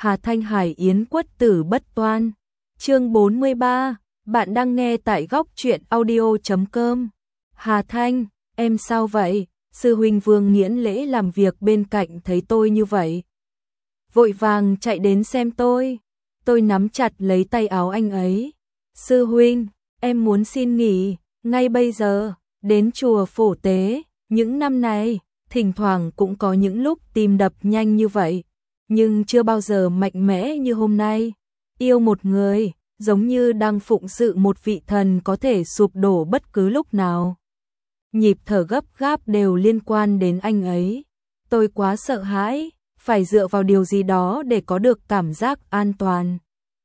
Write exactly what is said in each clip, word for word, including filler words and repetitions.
Hà Thanh Hải Yến Quất Tử Bất Toan. Chương bốn mươi ba, bạn đang nghe tại góc truyện audio chấm com. Hà Thanh, em sao vậy? Sư huynh Vương Nghiễn Lễ làm việc bên cạnh thấy tôi như vậy, vội vàng chạy đến xem tôi. Tôi nắm chặt lấy tay áo anh ấy. Sư huynh, em muốn xin nghỉ ngay bây giờ, đến chùa Phổ Tế. Những năm này, thỉnh thoảng cũng có những lúc tim đập nhanh như vậy, nhưng chưa bao giờ mạnh mẽ như hôm nay. Yêu một người, giống như đang phụng sự một vị thần có thể sụp đổ bất cứ lúc nào. Nhịp thở gấp gáp đều liên quan đến anh ấy. Tôi quá sợ hãi, phải dựa vào điều gì đó để có được cảm giác an toàn.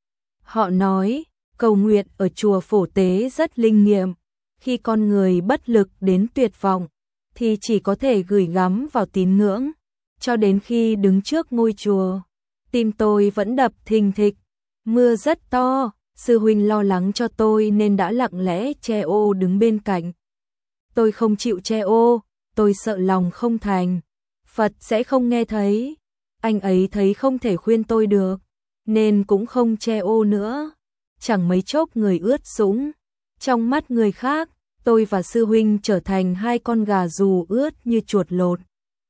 Họ nói, cầu nguyện ở chùa Phổ Tế rất linh nghiệm. Khi con người bất lực đến tuyệt vọng, thì chỉ có thể gửi gắm vào tín ngưỡng. Cho đến khi đứng trước ngôi chùa, tim tôi vẫn đập thình thịch. Mưa rất to, sư huynh lo lắng cho tôi nên đã lặng lẽ che ô đứng bên cạnh. Tôi không chịu che ô, tôi sợ lòng không thành, Phật sẽ không nghe thấy. Anh ấy thấy không thể khuyên tôi được, nên cũng không che ô nữa. Chẳng mấy chốc người ướt sũng. Trong mắt người khác, tôi và sư huynh trở thành hai con gà rù ướt như chuột lột.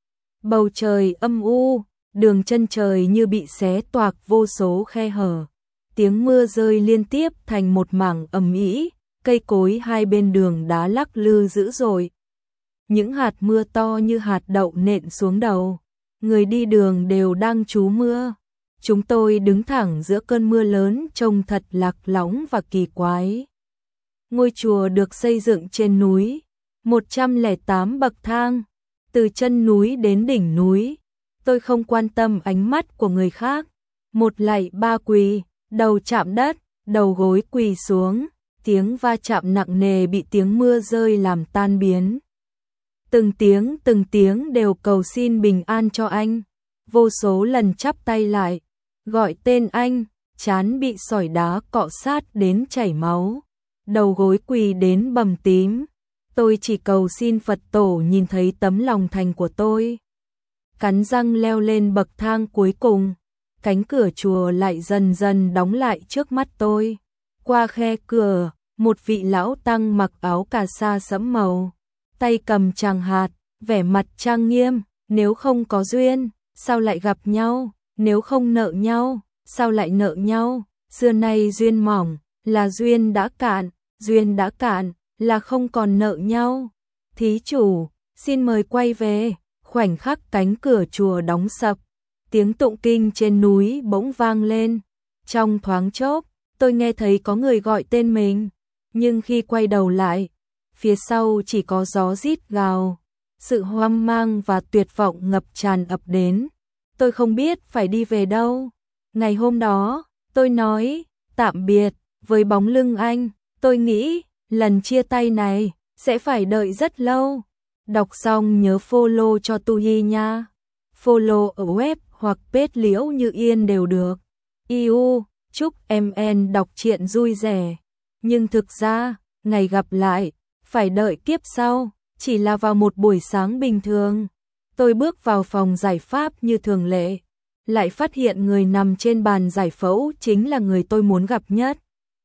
Bầu trời âm u, đường chân trời như bị xé toạc vô số khe hở. Tiếng mưa rơi liên tiếp thành một mảng ầm ĩ, cây cối hai bên đường đá lắc lư dữ dội. Những hạt mưa to như hạt đậu nện xuống đầu. Người đi đường đều đang trú mưa. Chúng tôi đứng thẳng giữa cơn mưa lớn trông thật lạc lõng và kỳ quái. Ngôi chùa được xây dựng trên núi, một trăm lẻ tám bậc thang, từ chân núi đến đỉnh núi. Tôi không quan tâm ánh mắt của người khác. Một lạy ba quỳ, đầu chạm đất, đầu gối quỳ xuống, tiếng va chạm nặng nề bị tiếng mưa rơi làm tan biến. Từng tiếng từng tiếng đều cầu xin bình an cho anh. Vô số lần chắp tay lại, gọi tên anh, trán bị sỏi đá cọ sát đến chảy máu, đầu gối quỳ đến bầm tím. Tôi chỉ cầu xin Phật tổ nhìn thấy tấm lòng thành của tôi. Cắn răng leo lên bậc thang cuối cùng, cánh cửa chùa lại dần dần đóng lại trước mắt tôi. Qua khe cửa, một vị lão tăng mặc áo cà sa sẫm màu, tay cầm tràng hạt, vẻ mặt trang nghiêm. Nếu không có duyên, sao lại gặp nhau? Nếu không nợ nhau, sao lại nợ nhau? Xưa nay duyên mỏng, là duyên đã cạn, duyên đã cạn, là không còn nợ nhau. Thí chủ, xin mời quay về. Khoảnh khắc cánh cửa chùa đóng sập, tiếng tụng kinh trên núi bỗng vang lên. Trong thoáng chốc, tôi nghe thấy có người gọi tên mình, nhưng khi quay đầu lại, phía sau chỉ có gió rít gào. Sự hoang mang và tuyệt vọng ngập tràn ập đến. Tôi không biết phải đi về đâu. Ngày hôm đó, tôi nói tạm biệt với bóng lưng anh. Tôi nghĩ lần chia tay này sẽ phải đợi rất lâu. Đọc xong nhớ follow cho Tu Hi nha. Follow ở web hoặc page Liễu Như Yên đều được. Iu, chúc em en đọc truyện vui vẻ. Nhưng thực ra, ngày gặp lại, phải đợi kiếp sau, chỉ là vào một buổi sáng bình thường. Tôi bước vào phòng giải pháp như thường lệ, lại phát hiện người nằm trên bàn giải phẫu chính là người tôi muốn gặp nhất.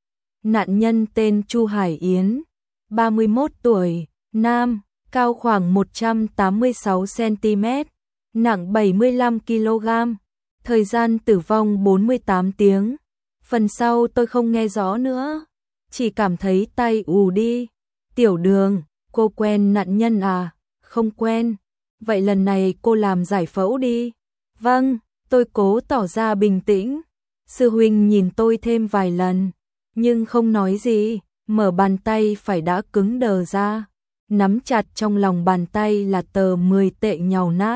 Nạn nhân tên Chu Hải Yến, ba mươi mốt tuổi, nam, cao khoảng một trăm tám mươi sáu xăng ti mét, nặng bảy mươi lăm ki lô gam, thời gian tử vong bốn mươi tám tiếng. Phần sau tôi không nghe rõ nữa, chỉ cảm thấy tay ù đi. Tiểu Đường, cô quen nạn nhân à? Không quen. Vậy lần này cô làm giải phẫu đi. Vâng, tôi cố tỏ ra bình tĩnh. Sư huynh nhìn tôi thêm vài lần, nhưng không nói gì, mở bàn tay phải đã cứng đờ ra. Nắm chặt trong lòng bàn tay là tờ mười tệ nhàu nát,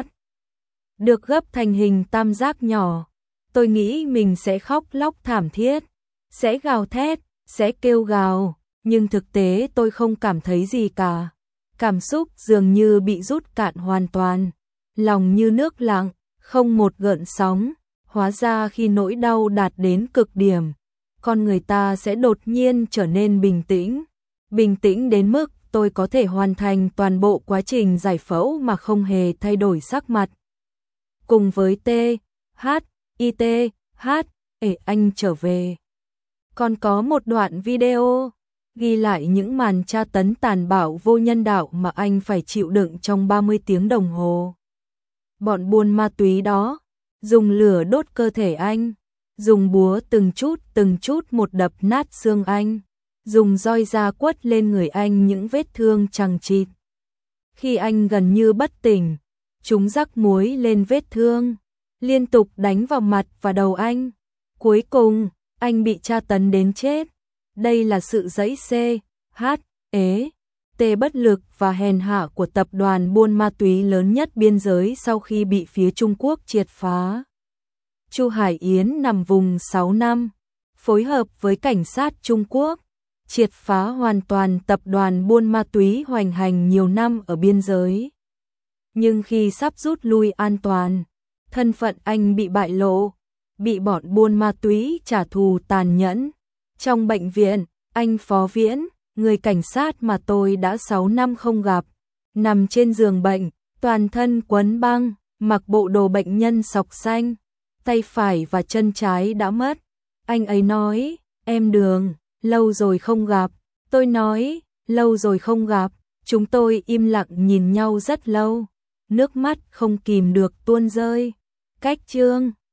được gấp thành hình tam giác nhỏ. Tôi nghĩ mình sẽ khóc lóc thảm thiết, sẽ gào thét, sẽ kêu gào, nhưng thực tế tôi không cảm thấy gì cả. Cảm xúc dường như bị rút cạn hoàn toàn, lòng như nước lặng, không một gợn sóng. Hóa ra khi nỗi đau đạt đến cực điểm, con người ta sẽ đột nhiên trở nên bình tĩnh. Bình tĩnh đến mức tôi có thể hoàn thành toàn bộ quá trình giải phẫu mà không hề thay đổi sắc mặt. Cùng với T, H, I T, Hát, ể anh trở về. Còn có một đoạn video ghi lại những màn tra tấn tàn bạo vô nhân đạo mà anh phải chịu đựng trong ba mươi tiếng đồng hồ. Bọn buôn ma túy đó dùng lửa đốt cơ thể anh, dùng búa từng chút từng chút một đập nát xương anh, dùng roi da quất lên người anh những vết thương chằng chịt. Khi anh gần như bất tỉnh, chúng rắc muối lên vết thương, liên tục đánh vào mặt và đầu anh. Cuối cùng, anh bị tra tấn đến chết. Đây là sự giãy xê, hát, ế, tê bất lực và hèn hạ của tập đoàn buôn ma túy lớn nhất biên giới sau khi bị phía Trung Quốc triệt phá. Chu Hải Yến nằm vùng sáu năm, phối hợp với cảnh sát Trung Quốc, triệt phá hoàn toàn tập đoàn buôn ma túy hoành hành nhiều năm ở biên giới. Nhưng khi sắp rút lui an toàn, thân phận anh bị bại lộ, bị bọn buôn ma túy trả thù tàn nhẫn. Trong bệnh viện, anh Phó Viễn, người cảnh sát mà tôi đã sáu năm không gặp, nằm trên giường bệnh, toàn thân quấn băng, mặc bộ đồ bệnh nhân sọc xanh, tay phải và chân trái đã mất. Anh ấy nói, em Đường, lâu rồi không gặp. Tôi nói, lâu rồi không gặp. Chúng tôi im lặng nhìn nhau rất lâu, nước mắt không kìm được tuôn rơi. Cách chương